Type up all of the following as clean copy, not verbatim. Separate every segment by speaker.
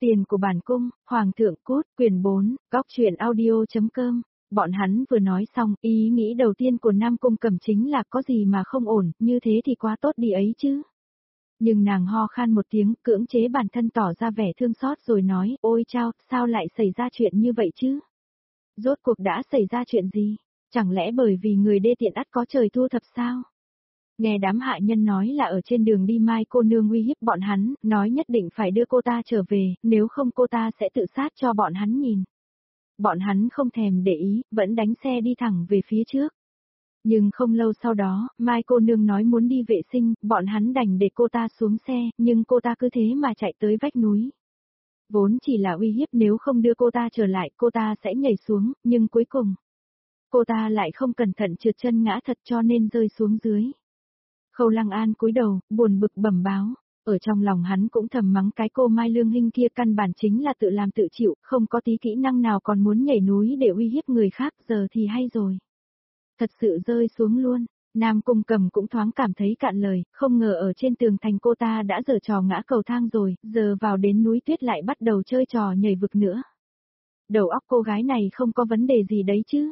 Speaker 1: Tiền của bản cung, Hoàng thượng cút, quyền 4, góc truyện audio.com. Bọn hắn vừa nói xong, ý nghĩ đầu tiên của Nam Cung Cẩm chính là có gì mà không ổn, như thế thì quá tốt đi ấy chứ. Nhưng nàng ho khan một tiếng, cưỡng chế bản thân tỏ ra vẻ thương xót rồi nói, ôi chao, sao lại xảy ra chuyện như vậy chứ? Rốt cuộc đã xảy ra chuyện gì? Chẳng lẽ bởi vì người đê tiện ắt có trời thu thập sao? Nghe đám hạ nhân nói là ở trên đường đi Mai cô nương uy hiếp bọn hắn, nói nhất định phải đưa cô ta trở về, nếu không cô ta sẽ tự sát cho bọn hắn nhìn. Bọn hắn không thèm để ý, vẫn đánh xe đi thẳng về phía trước. Nhưng không lâu sau đó, Mai cô nương nói muốn đi vệ sinh, bọn hắn đành để cô ta xuống xe, nhưng cô ta cứ thế mà chạy tới vách núi. Vốn chỉ là uy hiếp nếu không đưa cô ta trở lại, cô ta sẽ nhảy xuống, nhưng cuối cùng, cô ta lại không cẩn thận trượt chân ngã thật cho nên rơi xuống dưới. Khâu Lăng An cúi đầu, buồn bực bẩm báo, ở trong lòng hắn cũng thầm mắng cái cô Mai Lương Hinh kia căn bản chính là tự làm tự chịu, không có tí kỹ năng nào còn muốn nhảy núi để uy hiếp người khác, giờ thì hay rồi. Thật sự rơi xuống luôn, Nam Cung Cẩm cũng thoáng cảm thấy cạn lời, không ngờ ở trên tường thành cô ta đã giở trò ngã cầu thang rồi, giờ vào đến núi tuyết lại bắt đầu chơi trò nhảy vực nữa. Đầu óc cô gái này không có vấn đề gì đấy chứ.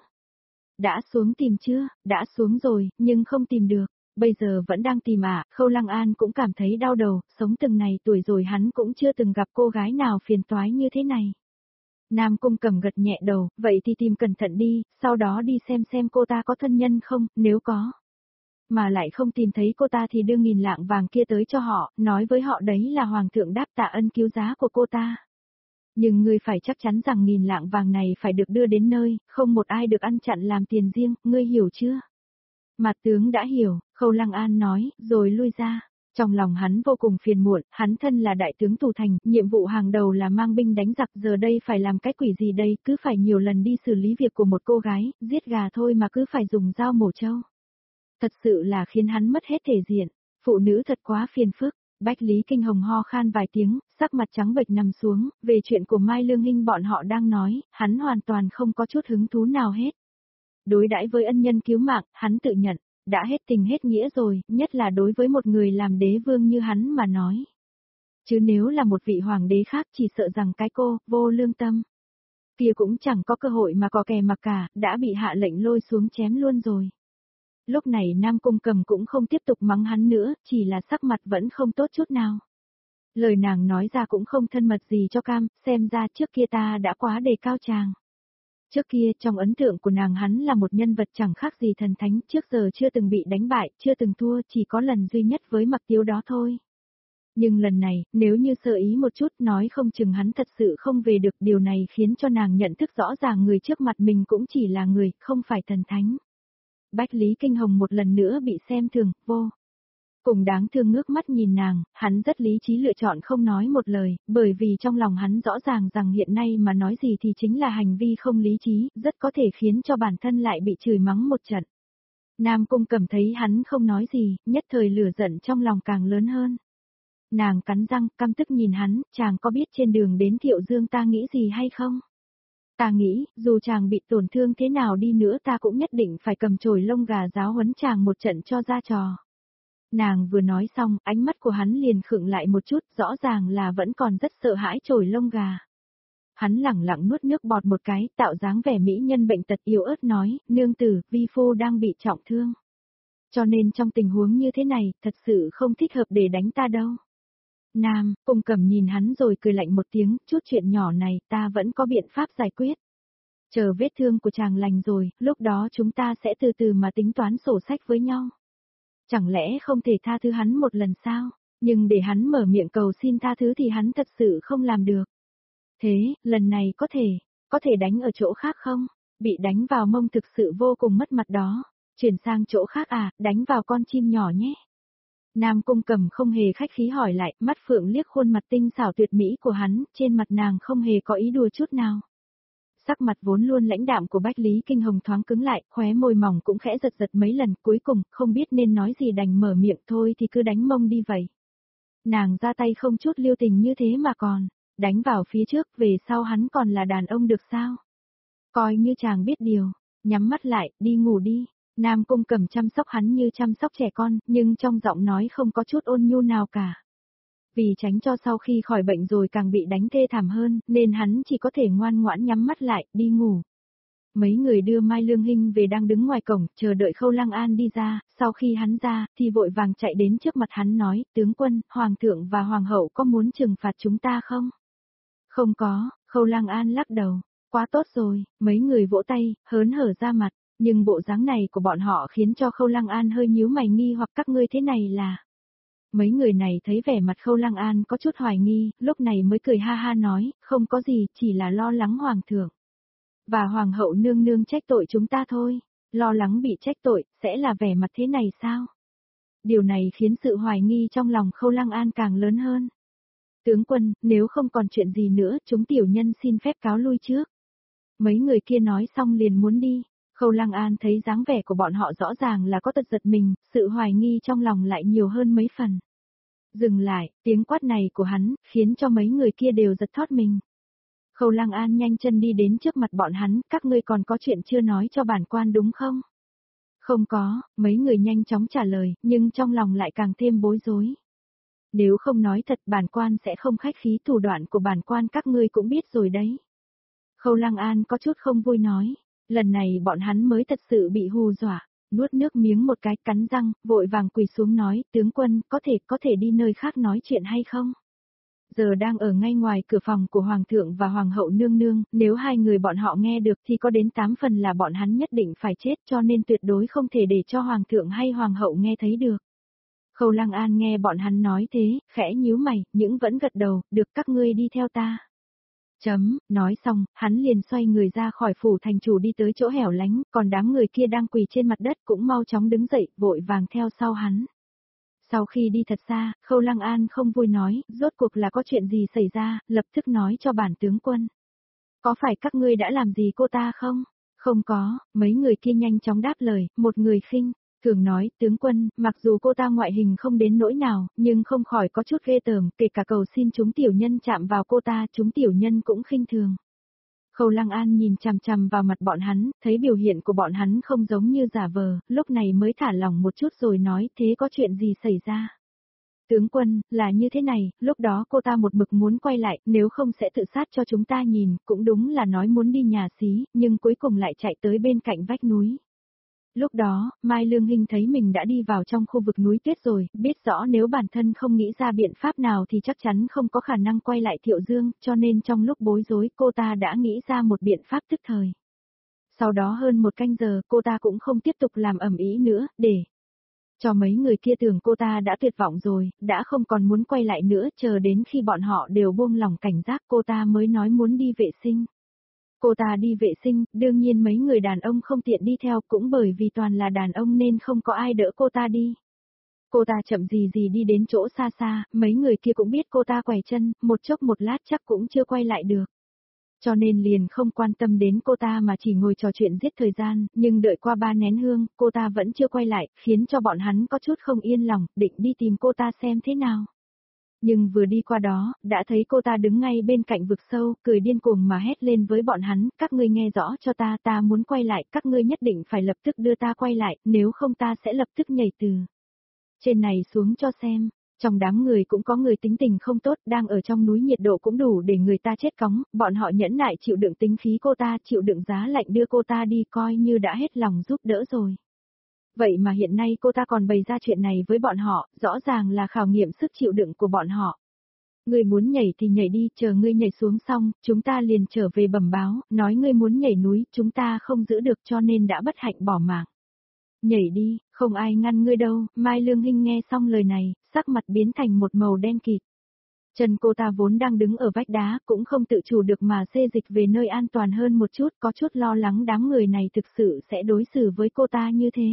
Speaker 1: Đã xuống tìm chưa? Đã xuống rồi, nhưng không tìm được. Bây giờ vẫn đang tìm à? Khâu Lăng An cũng cảm thấy đau đầu, sống từng này tuổi rồi hắn cũng chưa từng gặp cô gái nào phiền toái như thế này. Nam Cung Cẩm gật nhẹ đầu, vậy thì tìm cẩn thận đi, sau đó đi xem cô ta có thân nhân không, nếu có. Mà lại không tìm thấy cô ta thì đưa 1000 lạng vàng kia tới cho họ, nói với họ đấy là Hoàng thượng đáp tạ ân cứu giá của cô ta. Nhưng ngươi phải chắc chắn rằng 1000 lạng vàng này phải được đưa đến nơi, không một ai được ăn chặn làm tiền riêng, ngươi hiểu chưa? Mặt tướng đã hiểu, Khâu Lăng An nói, rồi lui ra. Trong lòng hắn vô cùng phiền muộn, hắn thân là đại tướng tù thành, nhiệm vụ hàng đầu là mang binh đánh giặc, giờ đây phải làm cái quỷ gì đây, cứ phải nhiều lần đi xử lý việc của một cô gái, giết gà thôi mà cứ phải dùng dao mổ trâu. Thật sự là khiến hắn mất hết thể diện, phụ nữ thật quá phiền phức. Bách Lý Kinh Hồng ho khan vài tiếng, sắc mặt trắng bệch nằm xuống, về chuyện của Mai Lương Hinh bọn họ đang nói, hắn hoàn toàn không có chút hứng thú nào hết. Đối đãi với ân nhân cứu mạng, hắn tự nhận, đã hết tình hết nghĩa rồi, nhất là đối với một người làm đế vương như hắn mà nói. Chứ nếu là một vị hoàng đế khác chỉ sợ rằng cái cô, vô lương tâm, kia cũng chẳng có cơ hội mà có kè mặc cả, đã bị hạ lệnh lôi xuống chém luôn rồi. Lúc này Nam Cung Cẩm cũng không tiếp tục mắng hắn nữa, chỉ là sắc mặt vẫn không tốt chút nào. Lời nàng nói ra cũng không thân mật gì cho cam, xem ra trước kia ta đã quá đề cao chàng. Trước kia trong ấn tượng của nàng hắn là một nhân vật chẳng khác gì thần thánh, trước giờ chưa từng bị đánh bại, chưa từng thua, chỉ có lần duy nhất với Mặc Tiếu đó thôi. Nhưng lần này, nếu như sơ ý một chút nói không chừng hắn thật sự không về được, điều này khiến cho nàng nhận thức rõ ràng người trước mặt mình cũng chỉ là người, không phải thần thánh. Bách Lý Kinh Hồng một lần nữa bị xem thường, vô cùng đáng thương ngước mắt nhìn nàng, hắn rất lý trí lựa chọn không nói một lời, bởi vì trong lòng hắn rõ ràng rằng hiện nay mà nói gì thì chính là hành vi không lý trí, rất có thể khiến cho bản thân lại bị chửi mắng một trận. Nam Cung Cẩm thấy hắn không nói gì, nhất thời lửa giận trong lòng càng lớn hơn. Nàng cắn răng, căm tức nhìn hắn, chàng có biết trên đường đến Thiệu Dương ta nghĩ gì hay không? Ta nghĩ, dù chàng bị tổn thương thế nào đi nữa ta cũng nhất định phải cầm chổi lông gà giáo huấn chàng một trận cho ra trò. Nàng vừa nói xong, ánh mắt của hắn liền khựng lại một chút, rõ ràng là vẫn còn rất sợ hãi chổi lông gà. Hắn lẳng lặng nuốt nước bọt một cái, tạo dáng vẻ mỹ nhân bệnh tật yếu ớt nói, nương tử, vi phu đang bị trọng thương. Cho nên trong tình huống như thế này, thật sự không thích hợp để đánh ta đâu. Nam Cung Cẩm nhìn hắn rồi cười lạnh một tiếng, chút chuyện nhỏ này ta vẫn có biện pháp giải quyết. Chờ vết thương của chàng lành rồi, lúc đó chúng ta sẽ từ từ mà tính toán sổ sách với nhau. Chẳng lẽ không thể tha thứ hắn một lần sao? Nhưng để hắn mở miệng cầu xin tha thứ thì hắn thật sự không làm được. Thế, lần này có thể đánh ở chỗ khác không? Bị đánh vào mông thực sự vô cùng mất mặt đó. Chuyển sang chỗ khác à, đánh vào con chim nhỏ nhé. Nam Cung Cẩm không hề khách khí hỏi lại, mắt phượng liếc khuôn mặt tinh xảo tuyệt mỹ của hắn, trên mặt nàng không hề có ý đùa chút nào. Sắc mặt vốn luôn lãnh đạm của Bách Lý Kinh Hồng thoáng cứng lại, khóe môi mỏng cũng khẽ giật giật mấy lần, cuối cùng, không biết nên nói gì đành mở miệng thôi thì cứ đánh mông đi vậy. Nàng ra tay không chút lưu tình như thế mà còn, đánh vào phía trước, về sau hắn còn là đàn ông được sao? Coi như chàng biết điều, nhắm mắt lại, đi ngủ đi. Nam Cung Cẩm chăm sóc hắn như chăm sóc trẻ con, nhưng trong giọng nói không có chút ôn nhu nào cả. Vì tránh cho sau khi khỏi bệnh rồi càng bị đánh thê thảm hơn, nên hắn chỉ có thể ngoan ngoãn nhắm mắt lại, đi ngủ. Mấy người đưa Mai Lương Hinh về đang đứng ngoài cổng, chờ đợi Khâu Lăng An đi ra, sau khi hắn ra, thì vội vàng chạy đến trước mặt hắn nói, tướng quân, Hoàng thượng và Hoàng hậu có muốn trừng phạt chúng ta không? Không có, Khâu Lăng An lắc đầu, quá tốt rồi, mấy người vỗ tay, hớn hở ra mặt, nhưng bộ dáng này của bọn họ khiến cho Khâu Lăng An hơi nhíu mày nghi hoặc các ngươi thế này là... Mấy người này thấy vẻ mặt Khâu Lăng An có chút hoài nghi, lúc này mới cười ha ha nói, không có gì, chỉ là lo lắng Hoàng thượng. Và Hoàng hậu nương nương trách tội chúng ta thôi, lo lắng bị trách tội, sẽ là vẻ mặt thế này sao? Điều này khiến sự hoài nghi trong lòng Khâu Lăng An càng lớn hơn. Tướng quân, nếu không còn chuyện gì nữa, chúng tiểu nhân xin phép cáo lui trước. Mấy người kia nói xong liền muốn đi. Khâu Lăng An thấy dáng vẻ của bọn họ rõ ràng là có tật giật mình, sự hoài nghi trong lòng lại nhiều hơn mấy phần. Dừng lại, tiếng quát này của hắn, khiến cho mấy người kia đều giật thót mình. Khâu Lăng An nhanh chân đi đến trước mặt bọn hắn, các ngươi còn có chuyện chưa nói cho bản quan đúng không? Không có, mấy người nhanh chóng trả lời, nhưng trong lòng lại càng thêm bối rối. Nếu không nói thật bản quan sẽ không khách khí, thủ đoạn của bản quan các ngươi cũng biết rồi đấy. Khâu Lăng An có chút không vui nói, lần này bọn hắn mới thật sự bị hù dọa, nuốt nước miếng một cái cắn răng, vội vàng quỳ xuống nói, tướng quân, có thể đi nơi khác nói chuyện hay không? Giờ đang ở ngay ngoài cửa phòng của Hoàng thượng và Hoàng hậu nương nương, nếu hai người bọn họ nghe được thì có đến 8 phần là bọn hắn nhất định phải chết, cho nên tuyệt đối không thể để cho Hoàng thượng hay Hoàng hậu nghe thấy được. Khâu Lăng An nghe bọn hắn nói thế, khẽ nhíu mày, nhưng vẫn gật đầu, được các ngươi đi theo ta. Nói xong, hắn liền xoay người ra khỏi phủ thành chủ đi tới chỗ hẻo lánh, còn đám người kia đang quỳ trên mặt đất cũng mau chóng đứng dậy, vội vàng theo sau hắn. Sau khi đi thật xa, Khâu Lăng An không vui nói, rốt cuộc là có chuyện gì xảy ra, lập tức nói cho bản tướng quân. Có phải các ngươi đã làm gì cô ta không? Không có, mấy người kia nhanh chóng đáp lời, một người khinh. Thường nói, tướng quân, mặc dù cô ta ngoại hình không đến nỗi nào, nhưng không khỏi có chút ghê tởm, kể cả cầu xin chúng tiểu nhân chạm vào cô ta, chúng tiểu nhân cũng khinh thường. Khâu Lăng An nhìn chằm chằm vào mặt bọn hắn, thấy biểu hiện của bọn hắn không giống như giả vờ, lúc này mới thả lỏng một chút rồi nói, thế có chuyện gì xảy ra? Tướng quân, là như thế này, lúc đó cô ta một mực muốn quay lại, nếu không sẽ tự sát cho chúng ta nhìn, cũng đúng là nói muốn đi nhà xí, nhưng cuối cùng lại chạy tới bên cạnh vách núi. Lúc đó, Mai Lương Hinh thấy mình đã đi vào trong khu vực núi tuyết rồi, biết rõ nếu bản thân không nghĩ ra biện pháp nào thì chắc chắn không có khả năng quay lại Thiệu Dương, cho nên trong lúc bối rối cô ta đã nghĩ ra một biện pháp tức thời. Sau đó hơn một canh giờ cô ta cũng không tiếp tục làm ầm ĩ nữa, để cho mấy người kia tưởng cô ta đã tuyệt vọng rồi, đã không còn muốn quay lại nữa, chờ đến khi bọn họ đều buông lòng cảnh giác cô ta mới nói muốn đi vệ sinh. Cô ta đi vệ sinh, đương nhiên mấy người đàn ông không tiện đi theo cũng bởi vì toàn là đàn ông nên không có ai đỡ cô ta đi. Cô ta chậm gì gì đi đến chỗ xa xa, mấy người kia cũng biết cô ta quẩy chân, một chốc một lát chắc cũng chưa quay lại được. Cho nên liền không quan tâm đến cô ta mà chỉ ngồi trò chuyện giết thời gian, nhưng đợi qua 3 nén hương, cô ta vẫn chưa quay lại, khiến cho bọn hắn có chút không yên lòng, định đi tìm cô ta xem thế nào. Nhưng vừa đi qua đó, đã thấy cô ta đứng ngay bên cạnh vực sâu, cười điên cuồng mà hét lên với bọn hắn, các ngươi nghe rõ cho ta muốn quay lại, các ngươi nhất định phải lập tức đưa ta quay lại, nếu không ta sẽ lập tức nhảy từ trên này xuống cho xem. Trong đám người cũng có người tính tình không tốt, đang ở trong núi nhiệt độ cũng đủ để người ta chết cóng, bọn họ nhẫn nại chịu đựng tính khí cô ta, chịu đựng giá lạnh đưa cô ta đi coi như đã hết lòng giúp đỡ rồi. Vậy mà hiện nay cô ta còn bày ra chuyện này với bọn họ, rõ ràng là khảo nghiệm sức chịu đựng của bọn họ. Ngươi muốn nhảy thì nhảy đi, chờ ngươi nhảy xuống xong, chúng ta liền trở về bẩm báo, nói ngươi muốn nhảy núi, chúng ta không giữ được cho nên đã bất hạnh bỏ mạng. Nhảy đi, không ai ngăn ngươi đâu, Mai Lương Hinh nghe xong lời này, sắc mặt biến thành một màu đen kịt. Chân cô ta vốn đang đứng ở vách đá, cũng không tự chủ được mà xê dịch về nơi an toàn hơn một chút, có chút lo lắng đám người này thực sự sẽ đối xử với cô ta như thế.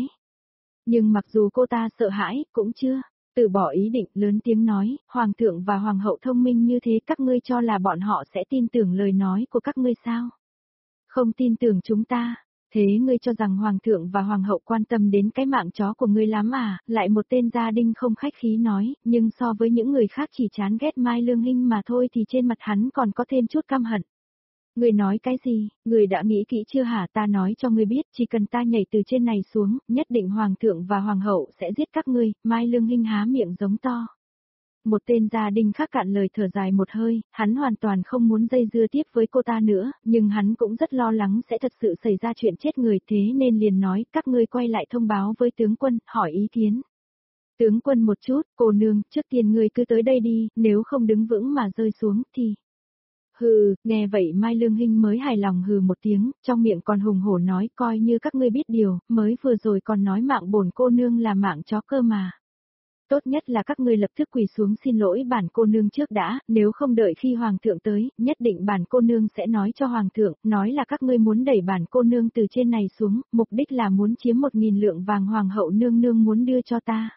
Speaker 1: Nhưng mặc dù cô ta sợ hãi, cũng chưa từ bỏ ý định, lớn tiếng nói, Hoàng thượng và Hoàng hậu thông minh như thế các ngươi cho là bọn họ sẽ tin tưởng lời nói của các ngươi sao? Không tin tưởng chúng ta, thế ngươi cho rằng Hoàng thượng và Hoàng hậu quan tâm đến cái mạng chó của ngươi lắm à? Lại một tên gia đình không khách khí nói, nhưng so với những người khác chỉ chán ghét Mai Lương Hinh mà thôi thì trên mặt hắn còn có thêm chút căm hận. Ngươi nói cái gì, ngươi đã nghĩ kỹ chưa hả? Ta nói cho ngươi biết, chỉ cần ta nhảy từ trên này xuống, nhất định Hoàng thượng và Hoàng hậu sẽ giết các ngươi. Mai Lương Hinh há miệng giống to. Một tên gia đình khác cạn lời thở dài một hơi, hắn hoàn toàn không muốn dây dưa tiếp với cô ta nữa, nhưng hắn cũng rất lo lắng sẽ thật sự xảy ra chuyện chết người thế nên liền nói các ngươi quay lại thông báo với tướng quân, hỏi ý kiến. Tướng quân một chút, cô nương, trước tiên ngươi cứ tới đây đi, nếu không đứng vững mà rơi xuống thì... Hừ, nghe vậy Mai Lương Hinh mới hài lòng hừ một tiếng, trong miệng còn hùng hổ nói coi như các ngươi biết điều, mới vừa rồi còn nói mạng bổn cô nương là mạng chó cơ mà. Tốt nhất là các ngươi lập tức quỳ xuống xin lỗi bản cô nương trước đã, nếu không đợi khi hoàng thượng tới, nhất định bản cô nương sẽ nói cho hoàng thượng, nói là các ngươi muốn đẩy bản cô nương từ trên này xuống, mục đích là muốn chiếm 1.000 lượng vàng hoàng hậu nương nương muốn đưa cho ta.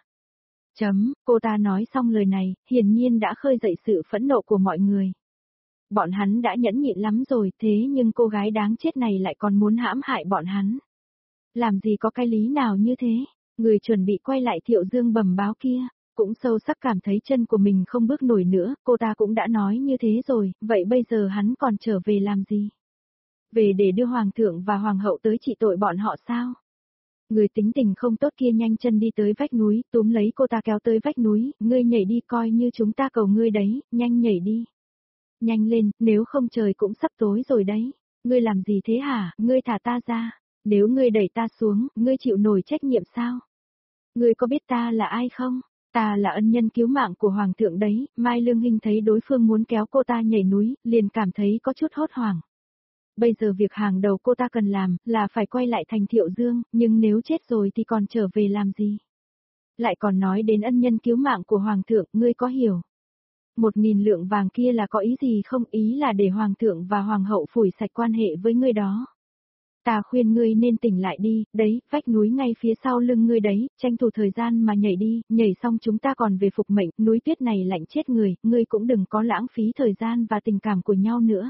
Speaker 1: Cô ta nói xong lời này, hiển nhiên đã khơi dậy sự phẫn nộ của mọi người. Bọn hắn đã nhẫn nhịn lắm rồi, thế nhưng cô gái đáng chết này lại còn muốn hãm hại bọn hắn. Làm gì có cái lý nào như thế? Người chuẩn bị quay lại Thiệu Dương bẩm báo kia, cũng sâu sắc cảm thấy chân của mình không bước nổi nữa, cô ta cũng đã nói như thế rồi, vậy bây giờ hắn còn trở về làm gì? Về để đưa hoàng thượng và hoàng hậu tới trị tội bọn họ sao? Người tính tình không tốt kia nhanh chân đi tới vách núi, túm lấy cô ta kéo tới vách núi, ngươi nhảy đi coi như chúng ta cầu ngươi đấy, nhanh nhảy đi. Nhanh lên, nếu không trời cũng sắp tối rồi đấy. Ngươi làm gì thế hả, ngươi thả ta ra. Nếu ngươi đẩy ta xuống, ngươi chịu nổi trách nhiệm sao? Ngươi có biết ta là ai không? Ta là ân nhân cứu mạng của hoàng thượng đấy. Mai Lương Hinh thấy đối phương muốn kéo cô ta nhảy núi, liền cảm thấy có chút hốt hoảng. Bây giờ việc hàng đầu cô ta cần làm là phải quay lại thành Thiệu Dương, nhưng nếu chết rồi thì còn trở về làm gì? Lại còn nói đến ân nhân cứu mạng của hoàng thượng, ngươi có hiểu? 1.000 lượng vàng kia là có ý gì không? Ý là để hoàng thượng và hoàng hậu phủi sạch quan hệ với ngươi đó. Ta khuyên ngươi nên tỉnh lại đi, đấy, vách núi ngay phía sau lưng ngươi đấy, tranh thủ thời gian mà nhảy đi, nhảy xong chúng ta còn về phục mệnh, núi tuyết này lạnh chết người, ngươi cũng đừng có lãng phí thời gian và tình cảm của nhau nữa.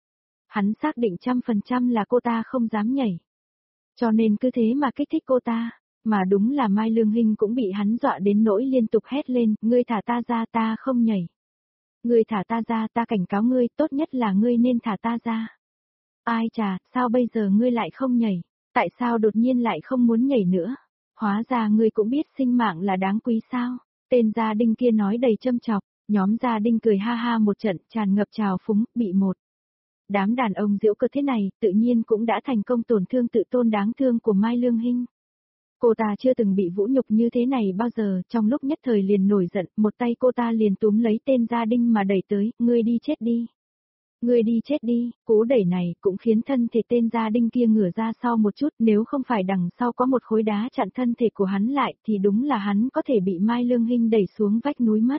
Speaker 1: Hắn xác định 100% là cô ta không dám nhảy. Cho nên cứ thế mà kích thích cô ta, mà đúng là Mai Lương Hinh cũng bị hắn dọa đến nỗi liên tục hét lên, ngươi thả ta ra ta không nhảy. Ngươi thả ta ra ta cảnh cáo ngươi, tốt nhất là ngươi nên thả ta ra. Ai chà, sao bây giờ ngươi lại không nhảy? Tại sao đột nhiên lại không muốn nhảy nữa? Hóa ra ngươi cũng biết sinh mạng là đáng quý sao? Tên gia đình kia nói đầy châm chọc, nhóm gia đình cười ha ha một trận, tràn ngập trào phúng, bị một. Đám đàn ông giễu cợt thế này, tự nhiên cũng đã thành công tổn thương tự tôn đáng thương của Mai Lương Hinh. Cô ta chưa từng bị vũ nhục như thế này bao giờ, trong lúc nhất thời liền nổi giận, một tay cô ta liền túm lấy tên gia đình mà đẩy tới, ngươi đi chết đi. Ngươi đi chết đi, cú đẩy này cũng khiến thân thể tên gia đình kia ngửa ra sau một chút, nếu không phải đằng sau có một khối đá chặn thân thể của hắn lại thì đúng là hắn có thể bị Mai Lương Hinh đẩy xuống vách núi mất.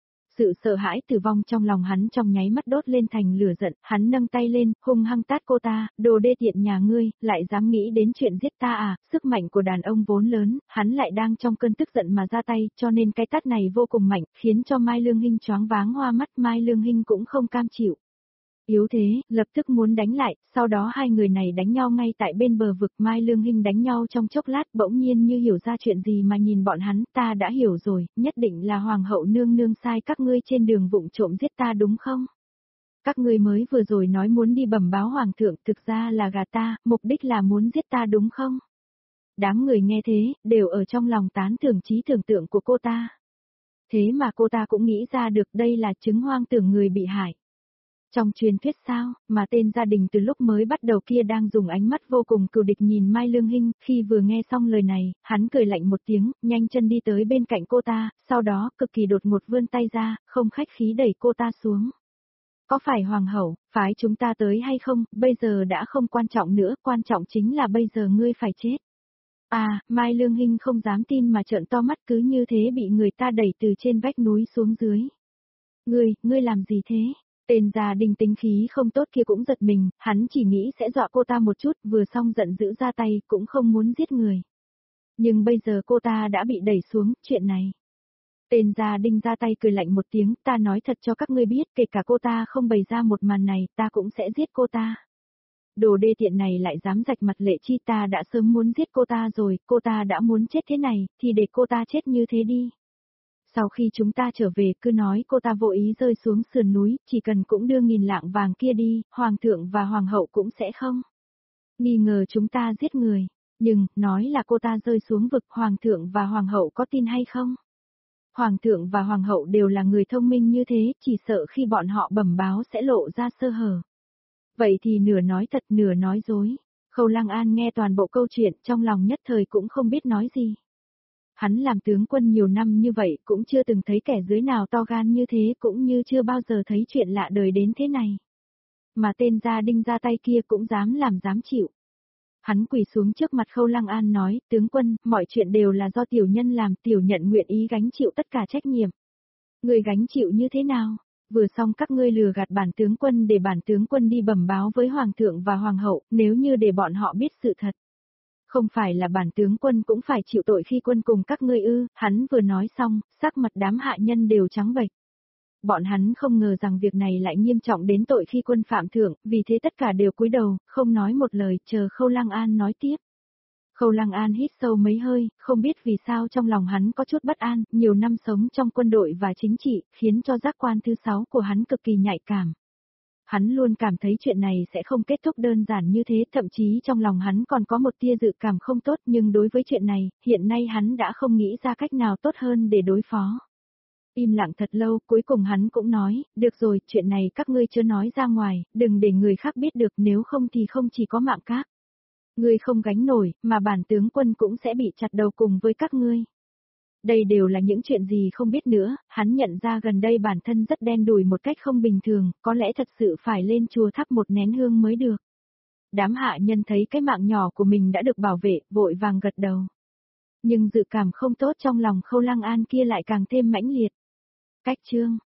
Speaker 1: Sự sợ hãi tử vong trong lòng hắn trong nháy mắt đốt lên thành lửa giận, hắn nâng tay lên, hung hăng tát cô ta, đồ đê tiện nhà ngươi, lại dám nghĩ đến chuyện giết ta à, sức mạnh của đàn ông vốn lớn, hắn lại đang trong cơn tức giận mà ra tay, cho nên cái tát này vô cùng mạnh, khiến cho Mai Lương Hinh choáng váng hoa mắt, Mai Lương Hinh cũng không cam chịu. Yếu thế, lập tức muốn đánh lại, sau đó hai người này đánh nhau ngay tại bên bờ vực, Mai Lương Hinh đánh nhau trong chốc lát bỗng nhiên như hiểu ra chuyện gì mà nhìn bọn hắn, ta đã hiểu rồi, nhất định là hoàng hậu nương nương sai các ngươi trên đường vụng trộm giết ta đúng không? Các ngươi mới vừa rồi nói muốn đi bẩm báo hoàng thượng, thực ra là gạt ta, mục đích là muốn giết ta đúng không? Đám người nghe thế, đều ở trong lòng tán thưởng trí tưởng tượng của cô ta. Thế mà cô ta cũng nghĩ ra được đây là chứng hoang tưởng người bị hại. Trong truyền thuyết sao, mà tên gia đình từ lúc mới bắt đầu kia đang dùng ánh mắt vô cùng cừu địch nhìn Mai Lương Hinh, khi vừa nghe xong lời này, hắn cười lạnh một tiếng, nhanh chân đi tới bên cạnh cô ta, sau đó cực kỳ đột ngột vươn tay ra, không khách khí đẩy cô ta xuống. Có phải hoàng hậu, phái chúng ta tới hay không, bây giờ đã không quan trọng nữa, quan trọng chính là bây giờ ngươi phải chết. À, Mai Lương Hinh không dám tin mà trợn to mắt cứ như thế bị người ta đẩy từ trên vách núi xuống dưới. Ngươi làm gì thế? Tên gia đình tính khí không tốt kia cũng giật mình, hắn chỉ nghĩ sẽ dọa cô ta một chút, vừa xong giận dữ ra tay, cũng không muốn giết người. Nhưng bây giờ cô ta đã bị đẩy xuống, chuyện này. Tên gia đình ra tay cười lạnh một tiếng, ta nói thật cho các ngươi biết, kể cả cô ta không bày ra một màn này, ta cũng sẽ giết cô ta. Đồ đê tiện này lại dám rạch mặt Lệ Chi, ta đã sớm muốn giết cô ta rồi, cô ta đã muốn chết thế này, thì để cô ta chết như thế đi. Sau khi chúng ta trở về cứ nói cô ta vô ý rơi xuống sườn núi, chỉ cần cũng đưa 1.000 lạng vàng kia đi, hoàng thượng và hoàng hậu cũng sẽ không nghi ngờ chúng ta giết người. Nhưng, nói là cô ta rơi xuống vực, hoàng thượng và hoàng hậu có tin hay không? Hoàng thượng và hoàng hậu đều là người thông minh như thế, chỉ sợ khi bọn họ bẩm báo sẽ lộ ra sơ hở. Vậy thì nửa nói thật nửa nói dối. Khâu Lăng An nghe toàn bộ câu chuyện trong lòng nhất thời cũng không biết nói gì. Hắn làm tướng quân nhiều năm như vậy cũng chưa từng thấy kẻ dưới nào to gan như thế, cũng như chưa bao giờ thấy chuyện lạ đời đến thế này. Mà tên gia đinh ra tay kia cũng dám làm dám chịu. Hắn quỳ xuống trước mặt Khâu Lăng An nói, tướng quân, mọi chuyện đều là do tiểu nhân làm, tiểu nhận nguyện ý gánh chịu tất cả trách nhiệm. Người gánh chịu như thế nào? Vừa xong các ngươi lừa gạt bản tướng quân để bản tướng quân đi bẩm báo với hoàng thượng và hoàng hậu, nếu như để bọn họ biết sự thật. Không phải là bản tướng quân cũng phải chịu tội khi quân cùng các ngươi ư? Hắn vừa nói xong, sắc mặt đám hạ nhân đều trắng bệch. Bọn hắn không ngờ rằng việc này lại nghiêm trọng đến tội khi quân phạm thượng, vì thế tất cả đều cúi đầu, không nói một lời, chờ Khâu Lăng An nói tiếp. Khâu Lăng An hít sâu mấy hơi, không biết vì sao trong lòng hắn có chút bất an, nhiều năm sống trong quân đội và chính trị, khiến cho giác quan thứ 6 của hắn cực kỳ nhạy cảm. Hắn luôn cảm thấy chuyện này sẽ không kết thúc đơn giản như thế, thậm chí trong lòng hắn còn có một tia dự cảm không tốt, nhưng đối với chuyện này, hiện nay hắn đã không nghĩ ra cách nào tốt hơn để đối phó. Im lặng thật lâu, cuối cùng hắn cũng nói, được rồi, chuyện này các ngươi chưa nói ra ngoài, đừng để người khác biết được, nếu không thì không chỉ có mạng các. Ngươi không gánh nổi, mà bản tướng quân cũng sẽ bị chặt đầu cùng với các ngươi. Đây đều là những chuyện gì không biết nữa, hắn nhận ra gần đây bản thân rất đen đủi một cách không bình thường, có lẽ thật sự phải lên chùa thắp một nén hương mới được. Đám hạ nhân thấy cái mạng nhỏ của mình đã được bảo vệ, vội vàng gật đầu. Nhưng dự cảm không tốt trong lòng Khâu Lăng An kia lại càng thêm mãnh liệt. Cách chương